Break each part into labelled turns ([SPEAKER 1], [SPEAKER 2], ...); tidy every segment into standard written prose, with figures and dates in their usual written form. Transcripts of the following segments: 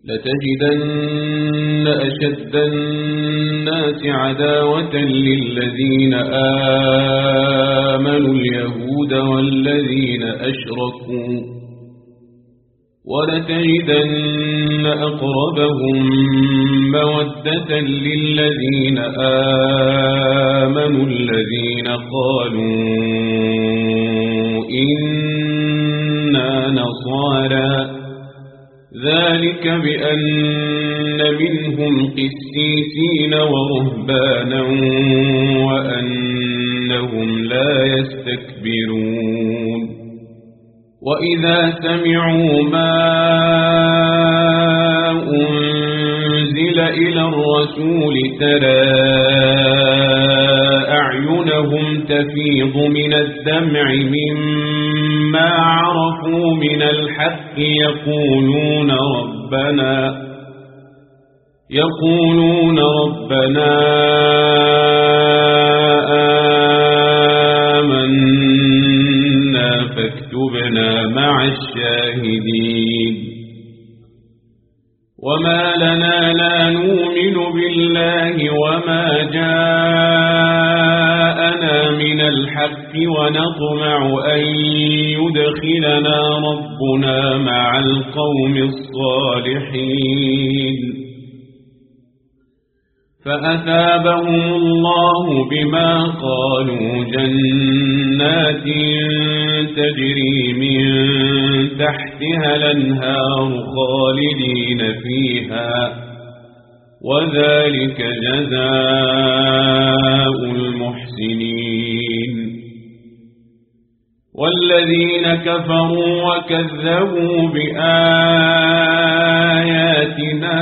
[SPEAKER 1] لتجدن أشد الناس عداوة للذين آمنوا اليهود والذين أشركوا ولتجدن أقربهم مودة للذين آمنوا الذين قالوا إنا نصارى ذلك بأن منهم قسيسين ورهبانا وأنهم لا يستكبرون وإذا سمعوا ما أنزل إلى الرسول ترى أعينهم تفيض من الدمع مما عرفوا من الحق يقولون ربنا آمنا فاكتبنا مع الشاهدين وما لنا لا نؤمن بالله وما جاءنا من الحق ونطمع أن يدخلنا ربنا مع القوم الصالحين فأثابهم الله بما قالوا جنات تجري من تحتها الأنهار خالدين فيها وذلك جزاء المحسنين والذين كفروا وكذبوا بآياتنا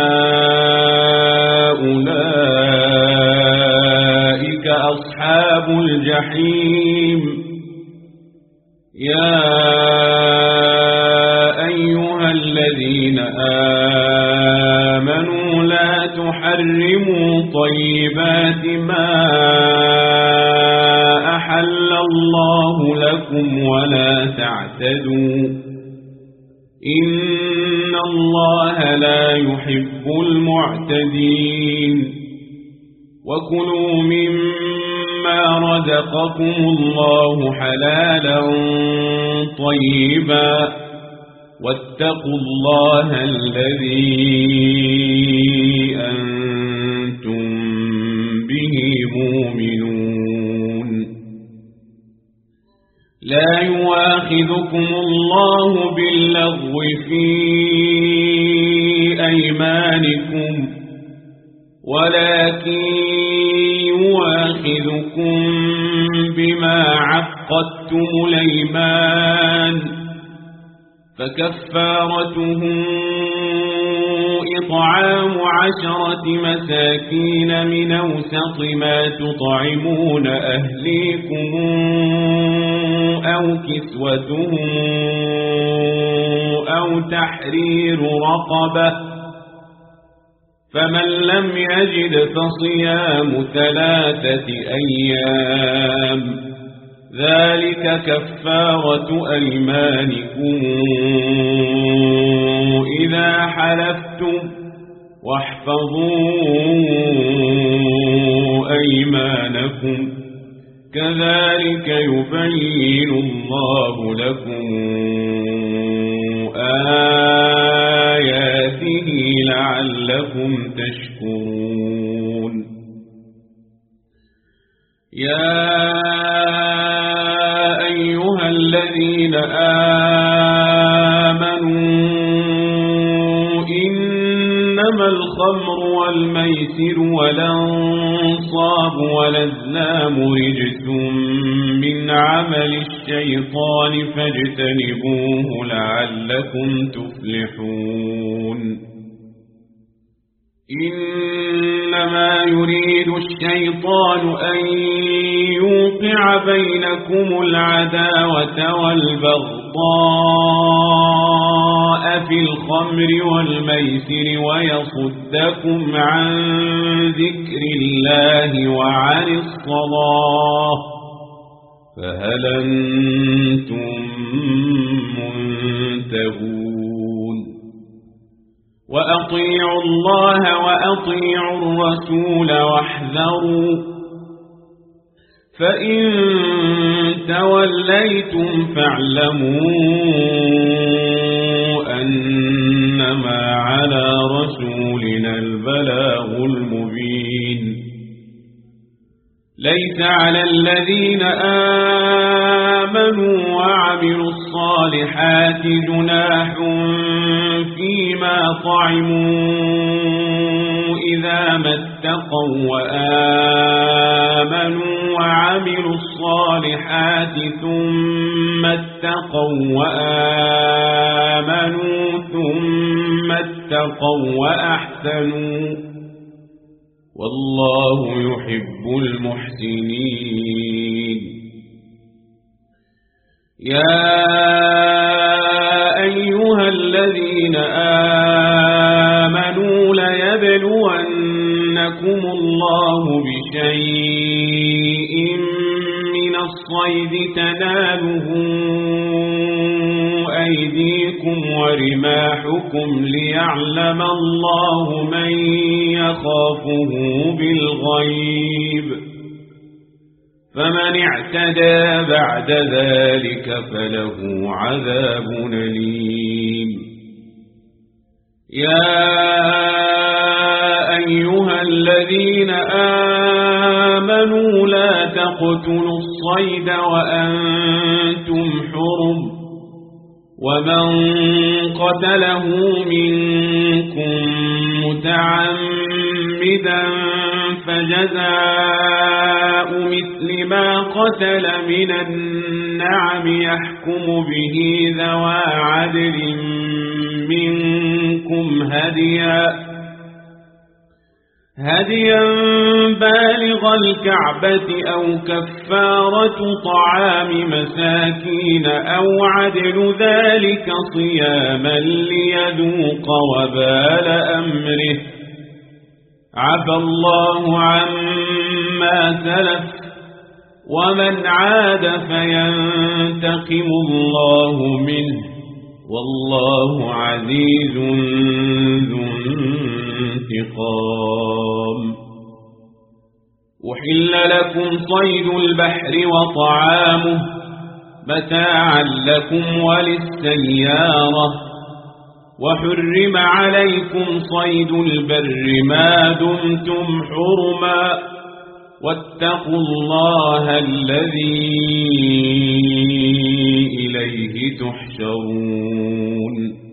[SPEAKER 1] أولئك أصحاب الجحيم يا أيها الذين آمنوا لا تحرموا طيبات ما أحل الله لكم ولا تعتدوا إن الله لا يحب المعتدين وكلوا مما رزقكم الله حلالا طيبا واتقوا الله الذي أنتم به مؤمنون لا يواخذكم الله باللغو في أيمانكم ولكن يواخذكم بما عقدتم الأيمان فكفارته إطعام 10 مساكين من أوسط ما تطعمون أهليكم أو كسوتهم أو تحرير رقبة فمن لم يجد فصيام 3 أيام ذلك كفارة أيمانكم إذا حلفتم واحفظوا أيمانكم كذلك يبين الله لكم آياته لعلكم تشكرون يا أيها الذين آمنوا إنما الخمر والميسر والأنصاب والأزلام رجس من عمل الشيطان فاجتنبوه لعلكم تفلحون إنما يريد الشيطان أن يوقع بينكم العداوة والبغضاء في الخمر والميسر ويصدكم عن ذكر الله وعن الصلاة فهل أنتم منتهون وأطيعوا الله وأطيعوا الرسول واحذروا فإن توليتم فاعلموا أنما على رسولنا البلاغ المبين ليس على الذين آمنوا وعملوا الصالحات جناح فيما طعموا إذا ما اتقوا وآمنوا وعملوا الصالحات ثم اتقوا وآمنوا ثم اتقوا وأحسنوا والله يحب المحسنين يا أيها الذين آمنوا ليبلونكم الله بشيء من الصيد تناله أيديكم ورماحكم ليعلم الله من يخافه بالغيب فمن اعتدى بعد ذلك فله عذاب أليم يا أيها الذين آمنوا لا تقتلوا الصيد وأنتم حرم ومن قتله منكم متعمدا فجزاء مثل ما قتل من النعم يحكم به ذوى عدل منكم هديا بالغ الكعبة أو كفارة طعام مساكين أو عدل ذلك صياما ليذوق وبال أمره عفى الله عما سلف ومن عاد فينتقم الله منه والله عزيز ذو انتقام أحل لكم صيد البحر وطعامه متاعا لكم وللسيارة وحرم عليكم صيد البر ما دمتم حرما واتقوا الله الذي إليه تحشرون